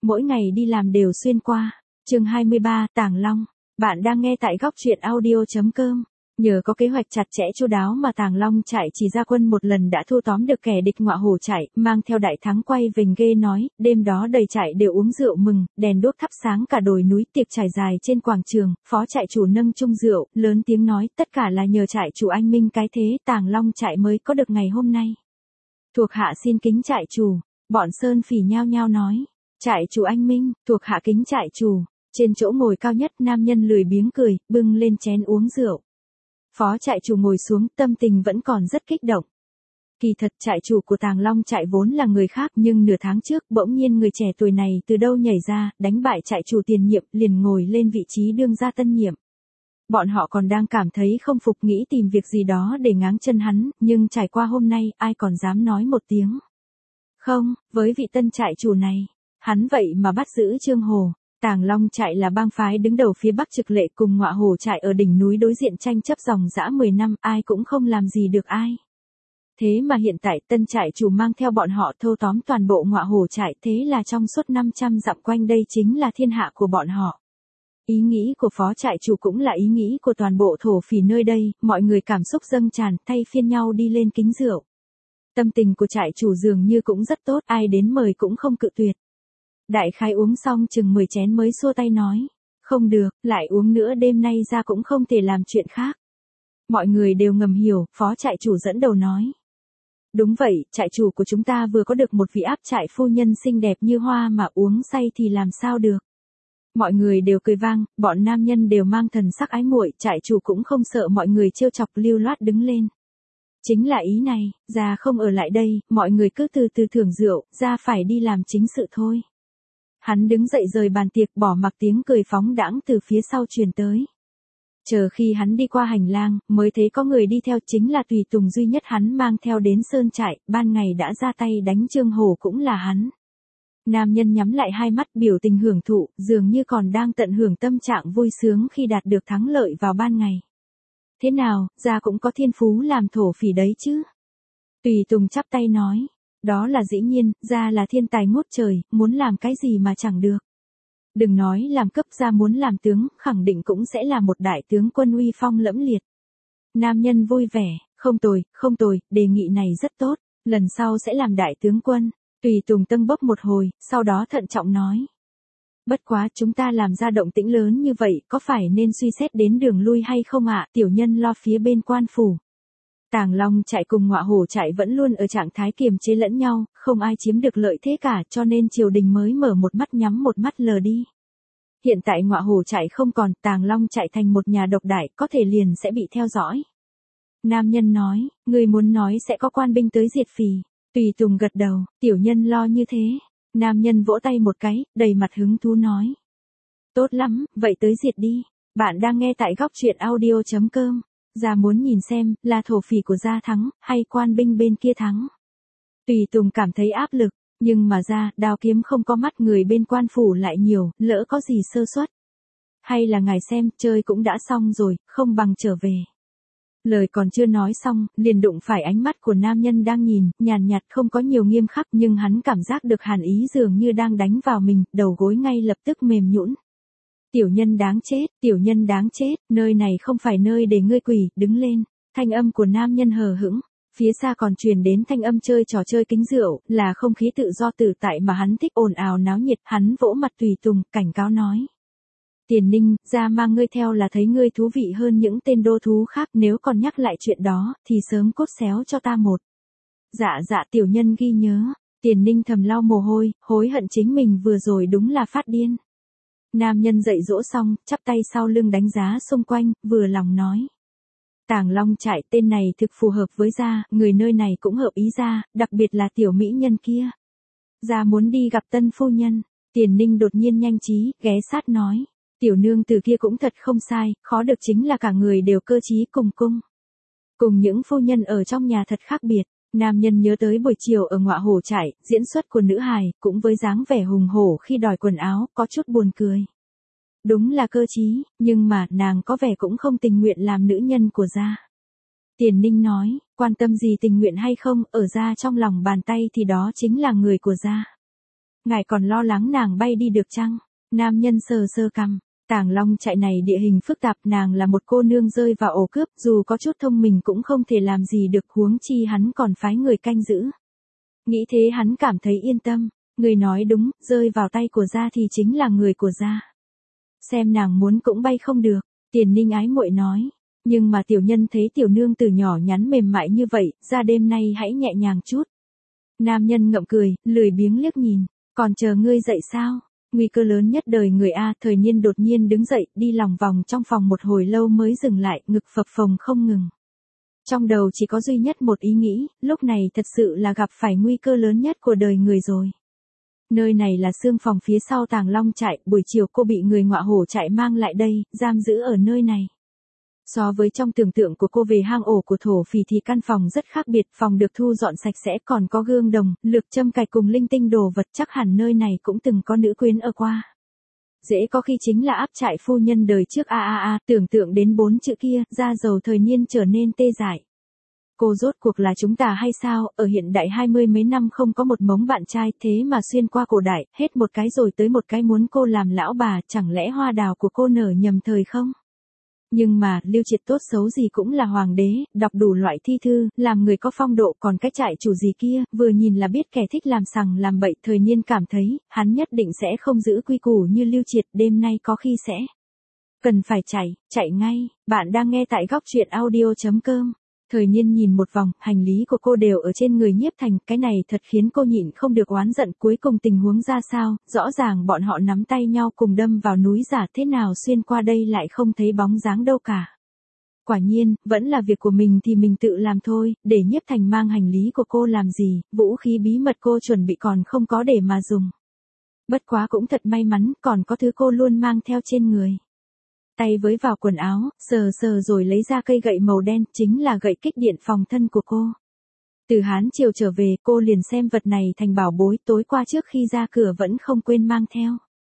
mỗi ngày đi làm đều xuyên qua. Chương 23, Tàng Long. Bạn đang nghe tại góc truyện audio.com. Nhờ có kế hoạch chặt chẽ chu đáo mà Tàng Long trại chỉ ra quân một lần đã thu tóm được kẻ địch ngọa hổ trại, mang theo đại thắng quay vình ghê nói, đêm đó đầy trại đều uống rượu mừng, đèn đuốc thắp sáng cả đồi núi, tiệc trải dài trên quảng trường, phó trại chủ nâng chung rượu, lớn tiếng nói, tất cả là nhờ trại chủ anh minh cái thế, Tàng Long trại mới có được ngày hôm nay. Thuộc hạ xin kính trại chủ, bọn Sơn Phỉ nhao nhao nói, trại chủ anh minh, thuộc hạ kính trại chủ. Trên chỗ ngồi cao nhất nam nhân lười biếng cười, bưng lên chén uống rượu. Phó trại chủ ngồi xuống, tâm tình vẫn còn rất kích động. Kỳ thật trại chủ của Tàng Long trại vốn là người khác, nhưng nửa tháng trước bỗng nhiên người trẻ tuổi này từ đâu nhảy ra, đánh bại trại chủ tiền nhiệm, liền ngồi lên vị trí đương gia tân nhiệm. Bọn họ còn đang cảm thấy không phục, nghĩ tìm việc gì đó để ngáng chân hắn, nhưng trải qua hôm nay, ai còn dám nói một tiếng. Không, với vị tân trại chủ này, hắn vậy mà bắt giữ Trương Hồ. Tàng Long trại là bang phái đứng đầu phía Bắc Trực Lệ, cùng ngọa hổ trại ở đỉnh núi đối diện tranh chấp dòng dã 10 năm, ai cũng không làm gì được ai. Thế mà hiện tại tân trại chủ mang theo bọn họ thâu tóm toàn bộ ngọa hổ trại, thế là trong suốt 500 dặm quanh đây chính là thiên hạ của bọn họ. Ý nghĩ của phó trại chủ cũng là ý nghĩ của toàn bộ thổ phỉ nơi đây, mọi người cảm xúc dâng tràn, thay phiên nhau đi lên kính rượu. Tâm tình của trại chủ dường như cũng rất tốt, ai đến mời cũng không cự tuyệt. Đại khái uống xong chừng 10 chén mới xua tay nói, không được, lại uống nữa đêm nay ra cũng không thể làm chuyện khác. Mọi người đều ngầm hiểu, phó trại chủ dẫn đầu nói. Đúng vậy, trại chủ của chúng ta vừa có được một vị áp trại phu nhân xinh đẹp như hoa mà uống say thì làm sao được. Mọi người đều cười vang, bọn nam nhân đều mang thần sắc ái muội, trại chủ cũng không sợ mọi người trêu chọc, lưu loát đứng lên. Chính là ý này, ra không ở lại đây, mọi người cứ từ từ thưởng rượu, ra phải đi làm chính sự thôi. Hắn đứng dậy rời bàn tiệc, bỏ mặc tiếng cười phóng đãng từ phía sau truyền tới. Chờ khi hắn đi qua hành lang, mới thấy có người đi theo, chính là tùy tùng duy nhất hắn mang theo đến sơn trại, ban ngày đã ra tay đánh Trương Hồ cũng là hắn. Nam nhân nhắm lại hai mắt, biểu tình hưởng thụ, dường như còn đang tận hưởng tâm trạng vui sướng khi đạt được thắng lợi vào ban ngày. Thế nào, gia cũng có thiên phú làm thổ phỉ đấy chứ? Tùy tùng chắp tay nói. Đó là dĩ nhiên, gia là thiên tài ngút trời, muốn làm cái gì mà chẳng được. Đừng nói làm cấp, gia muốn làm tướng, khẳng định cũng sẽ là một đại tướng quân uy phong lẫm liệt. Nam nhân vui vẻ, không tồi, đề nghị này rất tốt, lần sau sẽ làm đại tướng quân. Tùy tùng tâng bốc một hồi, sau đó thận trọng nói. Bất quá chúng ta làm ra động tĩnh lớn như vậy, có phải nên suy xét đến đường lui hay không ạ? Tiểu nhân lo phía bên quan phủ. Tàng Long trại cùng ngọa hổ trại vẫn luôn ở trạng thái kiềm chế lẫn nhau, không ai chiếm được lợi thế cả, cho nên triều đình mới mở một mắt nhắm một mắt lờ đi. Hiện tại ngọa hổ trại không còn, Tàng Long trại thành một nhà độc đại, có thể liền sẽ bị theo dõi. Nam nhân nói, người muốn nói sẽ có quan binh tới diệt phỉ. Tùy tùng gật đầu, tiểu nhân lo như thế. Nam nhân vỗ tay một cái, đầy mặt hứng thú nói. Tốt lắm, vậy tới diệt đi. Bạn đang nghe tại góc truyện audio.com. Gia muốn nhìn xem, là thổ phỉ của gia thắng, hay quan binh bên kia thắng. Tùy tùng cảm thấy áp lực, nhưng mà gia, đao kiếm không có mắt, người bên quan phủ lại nhiều, lỡ có gì sơ suất. Hay là ngài xem, chơi cũng đã xong rồi, không bằng trở về. Lời còn chưa nói xong, liền đụng phải ánh mắt của nam nhân đang nhìn, nhàn nhạt không có nhiều nghiêm khắc, nhưng hắn cảm giác được hàn ý dường như đang đánh vào mình, đầu gối ngay lập tức mềm nhũn. Tiểu nhân đáng chết, nơi này không phải nơi để ngươi quỳ, đứng lên. Thanh âm của nam nhân hờ hững, phía xa còn truyền đến thanh âm chơi trò chơi kính rượu, là không khí tự do tự tại mà hắn thích, ồn ào náo nhiệt, hắn vỗ mặt tùy tùng, cảnh cáo nói. Tiền Ninh, gia mang ngươi theo là thấy ngươi thú vị hơn những tên đô thú khác, nếu còn nhắc lại chuyện đó, thì sớm cốt xéo cho ta một. Dạ tiểu nhân ghi nhớ. Tiền Ninh thầm lau mồ hôi, hối hận chính mình vừa rồi đúng là phát điên. Nam nhân dạy dỗ xong, chắp tay sau lưng đánh giá xung quanh, vừa lòng nói. Tàng Long trại, tên này thực phù hợp với gia, người nơi này cũng hợp ý gia, đặc biệt là tiểu mỹ nhân kia. Gia muốn đi gặp tân phu nhân. Tiền Ninh đột nhiên nhanh trí, ghé sát nói. Tiểu nương từ kia cũng thật không sai, khó được chính là cả người đều cơ trí cùng cung. Cùng những phu nhân ở trong nhà thật khác biệt. Nam nhân nhớ tới buổi chiều ở ngọa hổ trại, diễn xuất của nữ hài, cũng với dáng vẻ hùng hổ khi đòi quần áo, có chút buồn cười. Đúng là cơ trí, nhưng mà nàng có vẻ cũng không tình nguyện làm nữ nhân của gia. Tiền Ninh nói, quan tâm gì tình nguyện hay không, ở gia trong lòng bàn tay thì đó chính là người của gia. Ngài còn lo lắng nàng bay đi được chăng? Nam nhân sờ sờ cằm. Tàng Long Trại này địa hình phức tạp, nàng là một cô nương rơi vào ổ cướp, dù có chút thông minh cũng không thể làm gì được, huống chi hắn còn phái người canh giữ. Nghĩ thế hắn cảm thấy yên tâm, người nói đúng, rơi vào tay của gia thì chính là người của gia. Xem nàng muốn cũng bay không được, Tiền Ninh ái muội nói. Nhưng mà tiểu nhân thấy tiểu nương từ nhỏ nhắn mềm mại như vậy, ra đêm nay hãy nhẹ nhàng chút. Nam nhân ngậm cười, lười biếng liếc nhìn, còn chờ ngươi dậy sao? Nguy cơ lớn nhất đời người A. Thời Niên đột nhiên đứng dậy, đi lòng vòng trong phòng một hồi lâu mới dừng lại, ngực phập phồng không ngừng. Trong đầu chỉ có duy nhất một ý nghĩ, lúc này thật sự là gặp phải nguy cơ lớn nhất của đời người rồi. Nơi này là xương phòng phía sau Tàng Long Trại, buổi chiều cô bị người ngọa hổ trại mang lại đây, giam giữ ở nơi này. So với trong tưởng tượng của cô về hang ổ của thổ phỉ thì căn phòng rất khác biệt, phòng được thu dọn sạch sẽ, còn có gương đồng, lược châm cài cùng linh tinh đồ vật, chắc hẳn nơi này cũng từng có nữ quyến ở qua. Dễ có khi chính là áp trại phu nhân đời trước tưởng tượng đến 4 chữ kia, da dầu Thời Niên trở nên tê dại. Cô rốt cuộc là chúng ta hay sao, ở hiện đại 20 mấy năm không có một mống bạn trai, thế mà xuyên qua cổ đại, hết một cái rồi tới một cái muốn cô làm lão bà, chẳng lẽ hoa đào của cô nở nhầm thời không? Nhưng mà, Lưu Triệt tốt xấu gì cũng là hoàng đế, đọc đủ loại thi thư, làm người có phong độ, còn cái trại chủ gì kia, vừa nhìn là biết kẻ thích làm sằng làm bậy. Thời Niên cảm thấy, hắn nhất định sẽ không giữ quy củ như Lưu Triệt, đêm nay có khi sẽ cần phải chạy ngay. Bạn đang nghe tại góc truyện audio.com. Thời Niên nhìn một vòng, hành lý của cô đều ở trên người Nhiếp Thành, cái này thật khiến cô nhịn không được oán giận. Cuối cùng tình huống ra sao, rõ ràng bọn họ nắm tay nhau cùng đâm vào núi giả, thế nào xuyên qua đây lại không thấy bóng dáng đâu cả. Quả nhiên, vẫn là việc của mình thì mình tự làm thôi, để Nhiếp Thành mang hành lý của cô làm gì, vũ khí bí mật cô chuẩn bị còn không có để mà dùng. Bất quá cũng thật may mắn, còn có thứ cô luôn mang theo trên người. Tay với vào quần áo, sờ rồi lấy ra cây gậy màu đen, chính là gậy kích điện phòng thân của cô. Từ Hán Triều trở về, cô liền xem vật này thành bảo bối, tối qua trước khi ra cửa vẫn không quên mang theo.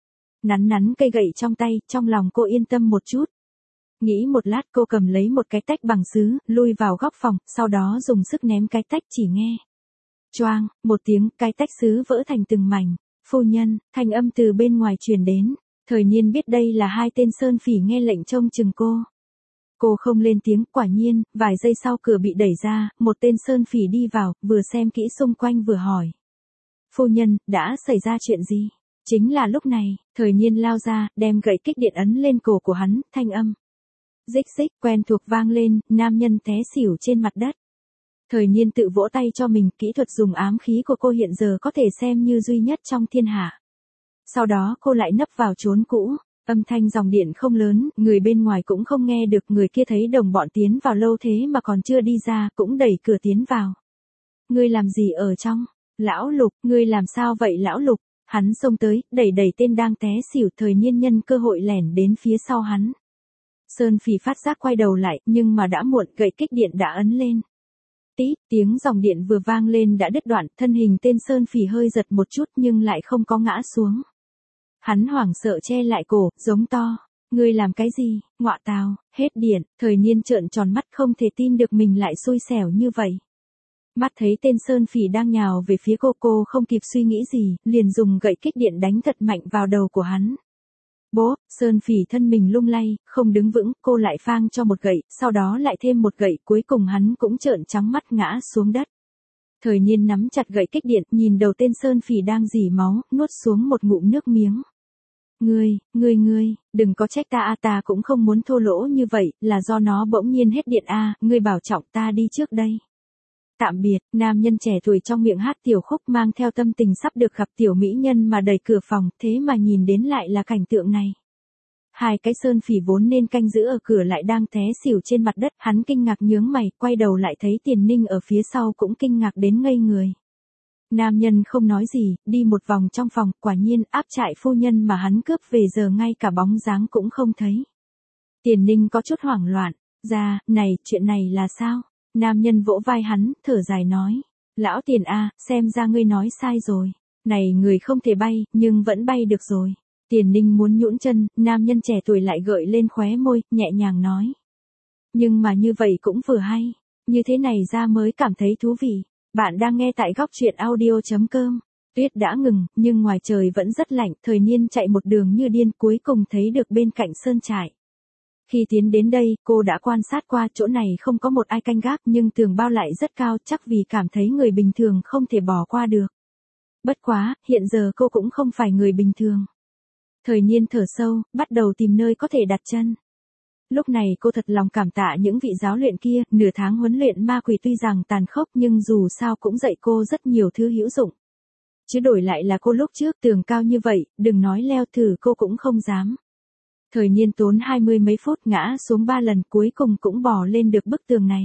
Nắn cây gậy trong tay, trong lòng cô yên tâm một chút. Nghĩ một lát cô cầm lấy một cái tách bằng sứ, lui vào góc phòng, sau đó dùng sức ném cái tách, chỉ nghe. Choang, một tiếng, cái tách sứ vỡ thành từng mảnh. Phu nhân, thanh âm từ bên ngoài truyền đến. Thời Niên biết đây là hai tên sơn phỉ nghe lệnh trông chừng cô. Cô không lên tiếng, quả nhiên, vài giây sau cửa bị đẩy ra, một tên sơn phỉ đi vào, vừa xem kỹ xung quanh vừa hỏi. Phu nhân, đã xảy ra chuyện gì? Chính là lúc này, Thời Niên lao ra, đem gậy kích điện ấn lên cổ của hắn, thanh âm. Rích rích, quen thuộc vang lên, nam nhân té xỉu trên mặt đất. Thời Niên tự vỗ tay cho mình, kỹ thuật dùng ám khí của cô hiện giờ có thể xem như duy nhất trong thiên hạ. Sau đó cô lại nấp vào chốn cũ, âm thanh dòng điện không lớn, người bên ngoài cũng không nghe được. Người kia thấy đồng bọn tiến vào lâu thế mà còn chưa đi ra, cũng đẩy cửa tiến vào. Ngươi làm gì ở trong? Lão Lục, ngươi làm sao vậy lão Lục? Hắn xông tới, đẩy tên đang té xỉu. Thời Niên nhân cơ hội lẻn đến phía sau hắn. Sơn phỉ phát giác quay đầu lại, nhưng mà đã muộn, gậy kích điện đã ấn lên. Tí, tiếng dòng điện vừa vang lên đã đứt đoạn, thân hình tên sơn phỉ hơi giật một chút nhưng lại không có ngã xuống. Hắn hoảng sợ che lại cổ, giống to. Ngươi làm cái gì, ngọa tào, hết điện. Thời Niên trợn tròn mắt không thể tin được mình lại xui xẻo như vậy. Mắt thấy tên sơn phỉ đang nhào về phía cô không kịp suy nghĩ gì, liền dùng gậy kích điện đánh thật mạnh vào đầu của hắn. Bố, sơn phỉ thân mình lung lay, không đứng vững, cô lại phang cho một gậy, sau đó lại thêm một gậy, cuối cùng hắn cũng trợn trắng mắt ngã xuống đất. Thời Niên nắm chặt gậy kích điện, nhìn đầu tên sơn phỉ đang rỉ máu, nuốt xuống một ngụm nước miếng. Ngươi, đừng có trách ta ta cũng không muốn thô lỗ như vậy, là do nó bỗng nhiên hết điện ngươi bảo trọng, ta đi trước đây. Tạm biệt, nam nhân trẻ tuổi trong miệng hát tiểu khúc mang theo tâm tình sắp được gặp tiểu mỹ nhân mà đẩy cửa phòng, thế mà nhìn đến lại là cảnh tượng này. Hai cái sơn phỉ vốn nên canh giữ ở cửa lại đang té xỉu trên mặt đất, hắn kinh ngạc nhướng mày, quay đầu lại thấy Tiền Ninh ở phía sau cũng kinh ngạc đến ngây người. Nam nhân không nói gì, đi một vòng trong phòng, quả nhiên áp trại phu nhân mà hắn cướp về giờ ngay cả bóng dáng cũng không thấy. Tiền Ninh có chút hoảng loạn, này, chuyện này là sao? Nam nhân vỗ vai hắn, thở dài nói. Lão Tiền xem ra ngươi nói sai rồi. Này người không thể bay, nhưng vẫn bay được rồi. Tiền Ninh muốn nhũn chân, nam nhân trẻ tuổi lại gợi lên khóe môi, nhẹ nhàng nói. Nhưng mà như vậy cũng vừa hay. Như thế này ra mới cảm thấy thú vị. Bạn đang nghe tại góc truyện audio.com. Tuyết đã ngừng, nhưng ngoài trời vẫn rất lạnh, Thời Niên chạy một đường như điên cuối cùng thấy được bên cạnh sơn trại. Khi tiến đến đây, cô đã quan sát qua chỗ này không có một ai canh gác nhưng tường bao lại rất cao chắc vì cảm thấy người bình thường không thể bỏ qua được. Bất quá, hiện giờ cô cũng không phải người bình thường. Thời Niên thở sâu, bắt đầu tìm nơi có thể đặt chân. Lúc này cô thật lòng cảm tạ những vị giáo luyện kia, nửa tháng huấn luyện ma quỷ tuy rằng tàn khốc nhưng dù sao cũng dạy cô rất nhiều thứ hữu dụng. Chứ đổi lại là cô lúc trước tường cao như vậy, đừng nói leo thử cô cũng không dám. Thời Niên tốn 20 mấy phút ngã xuống 3 lần cuối cùng cũng bò lên được bức tường này.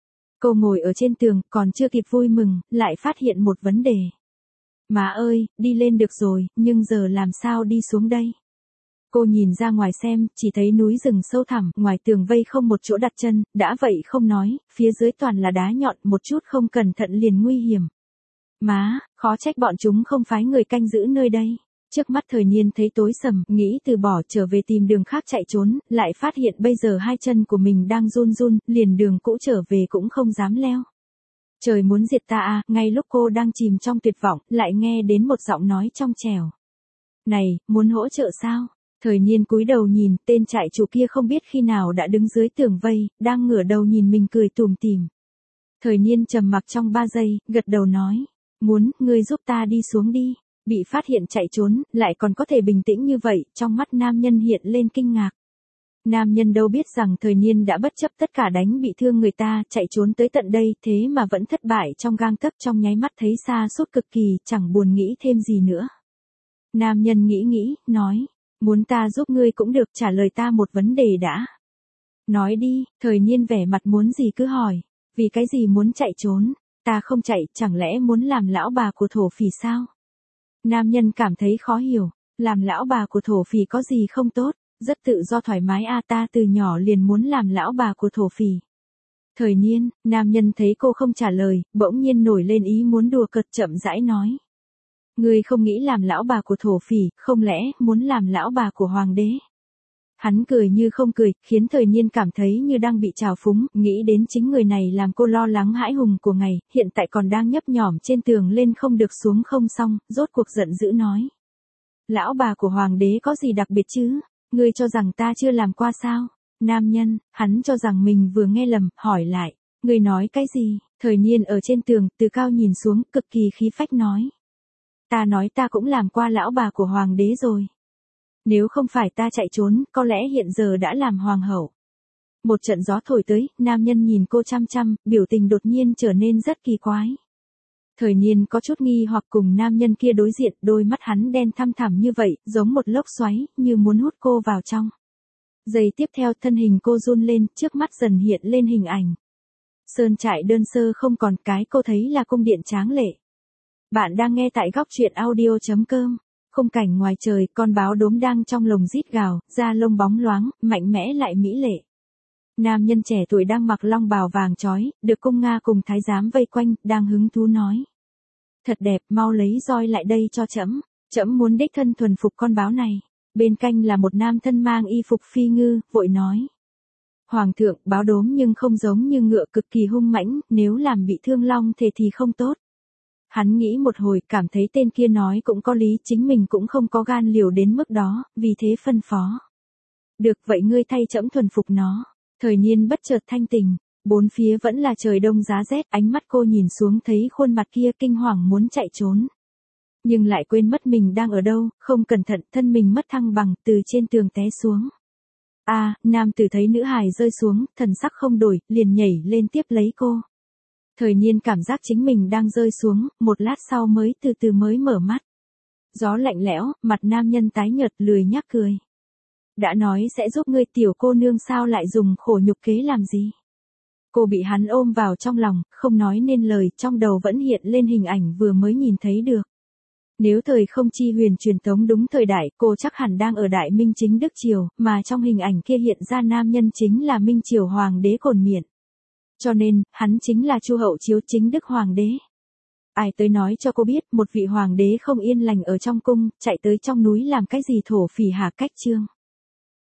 Cô ngồi ở trên tường còn chưa kịp vui mừng, lại phát hiện một vấn đề. Má ơi, đi lên được rồi, nhưng giờ làm sao đi xuống đây? Cô nhìn ra ngoài xem, chỉ thấy núi rừng sâu thẳm, ngoài tường vây không một chỗ đặt chân, đã vậy không nói, phía dưới toàn là đá nhọn, một chút không cẩn thận liền nguy hiểm. Má, khó trách bọn chúng không phái người canh giữ nơi đây. Trước mắt Thời Niên thấy tối sầm, nghĩ từ bỏ trở về tìm đường khác chạy trốn, lại phát hiện bây giờ hai chân của mình đang run run, liền đường cũ trở về cũng không dám leo. Trời muốn diệt ta à, ngay lúc cô đang chìm trong tuyệt vọng, lại nghe đến một giọng nói trong trẻo. Này, muốn hỗ trợ sao? Thời Niên cúi đầu nhìn, tên trại chủ kia không biết khi nào đã đứng dưới tường vây, đang ngửa đầu nhìn mình cười tủm tỉm. Thời Niên trầm mặc trong 3 giây, gật đầu nói. Muốn, ngươi giúp ta đi xuống đi. Bị phát hiện chạy trốn, lại còn có thể bình tĩnh như vậy, trong mắt nam nhân hiện lên kinh ngạc. Nam nhân đâu biết rằng Thời Niên đã bất chấp tất cả đánh bị thương người ta, chạy trốn tới tận đây, thế mà vẫn thất bại trong gang tấc trong nháy mắt thấy xa suốt cực kỳ, chẳng buồn nghĩ thêm gì nữa. Nam nhân nghĩ, nói, muốn ta giúp ngươi cũng được, trả lời ta một vấn đề đã. Nói đi, Thời Niên vẻ mặt muốn gì cứ hỏi, vì cái gì muốn chạy trốn, ta không chạy, chẳng lẽ muốn làm lão bà của thổ phỉ sao? Nam nhân cảm thấy khó hiểu, làm lão bà của thổ phỉ có gì không tốt, rất tự do thoải mái à, ta từ nhỏ liền muốn làm lão bà của thổ phỉ. Thời Niên, nam nhân thấy cô không trả lời, bỗng nhiên nổi lên ý muốn đùa cợt chậm rãi nói. Ngươi không nghĩ làm lão bà của thổ phỉ, không lẽ muốn làm lão bà của hoàng đế? Hắn cười như không cười, khiến Thời Niên cảm thấy như đang bị trào phúng, nghĩ đến chính người này làm cô lo lắng hãi hùng của ngày, hiện tại còn đang nhấp nhổm trên tường lên không được xuống không xong, rốt cuộc giận dữ nói. Lão bà của hoàng đế có gì đặc biệt chứ? Ngươi cho rằng ta chưa làm qua sao? Nam nhân, hắn cho rằng mình vừa nghe lầm, hỏi lại. Ngươi nói cái gì? Thời Niên ở trên tường, từ cao nhìn xuống, cực kỳ khí phách nói. Ta nói ta cũng làm qua lão bà của hoàng đế rồi. Nếu không phải ta chạy trốn, có lẽ hiện giờ đã làm hoàng hậu. Một trận gió thổi tới, nam nhân nhìn cô chăm chăm, biểu tình đột nhiên trở nên rất kỳ quái. Thời Niên có chút nghi hoặc cùng nam nhân kia đối diện, đôi mắt hắn đen thăm thẳm như vậy, giống một lốc xoáy, như muốn hút cô vào trong. Giây tiếp theo thân hình cô run lên, trước mắt dần hiện lên hình ảnh. Sơn trại đơn sơ không còn, cái cô thấy là cung điện tráng lệ. Bạn đang nghe tại góc truyện audio.com. Khung cảnh ngoài trời, con báo đốm đang trong lồng rít gào, da lông bóng loáng, mạnh mẽ lại mỹ lệ. Nam nhân trẻ tuổi đang mặc long bào vàng chói, được cung Nga cùng thái giám vây quanh, đang hứng thú nói. Thật đẹp, mau lấy roi lại đây cho trẫm, trẫm muốn đích thân thuần phục con báo này. Bên cạnh là một nam thân mang y phục phi ngư, vội nói. Hoàng thượng, báo đốm nhưng không giống như ngựa, cực kỳ hung mãnh, nếu làm bị thương long thể thì không tốt. Hắn nghĩ một hồi, cảm thấy tên kia nói cũng có lý, chính mình cũng không có gan liều đến mức đó, vì thế phân phó. Được vậy ngươi thay trẫm thuần phục nó. Thời Niên bất chợt thanh tình, bốn phía vẫn là trời đông giá rét, ánh mắt cô nhìn xuống thấy khuôn mặt kia kinh hoàng muốn chạy trốn. Nhưng lại quên mất mình đang ở đâu, không cẩn thận thân mình mất thăng bằng, từ trên tường té xuống. Nam tử thấy nữ hài rơi xuống, thần sắc không đổi, liền nhảy lên tiếp lấy cô. Thời Niên cảm giác chính mình đang rơi xuống, một lát sau mới từ từ mới mở mắt. Gió lạnh lẽo, mặt nam nhân tái nhợt lười nhác cười. Đã nói sẽ giúp ngươi, tiểu cô nương sao lại dùng khổ nhục kế làm gì? Cô bị hắn ôm vào trong lòng, không nói nên lời, trong đầu vẫn hiện lên hình ảnh vừa mới nhìn thấy được. Nếu thời không chi huyền truyền tống đúng thời đại, cô chắc hẳn đang ở Đại Minh chính Đức Triều, mà trong hình ảnh kia hiện ra nam nhân chính là Minh Triều Hoàng đế Cổn Miện. Cho nên, hắn chính là Chu Hậu Chiếu chính Đức Hoàng đế. Ai tới nói cho cô biết, một vị hoàng đế không yên lành ở trong cung, chạy tới trong núi làm cái gì thổ phỉ hả? Cách chương.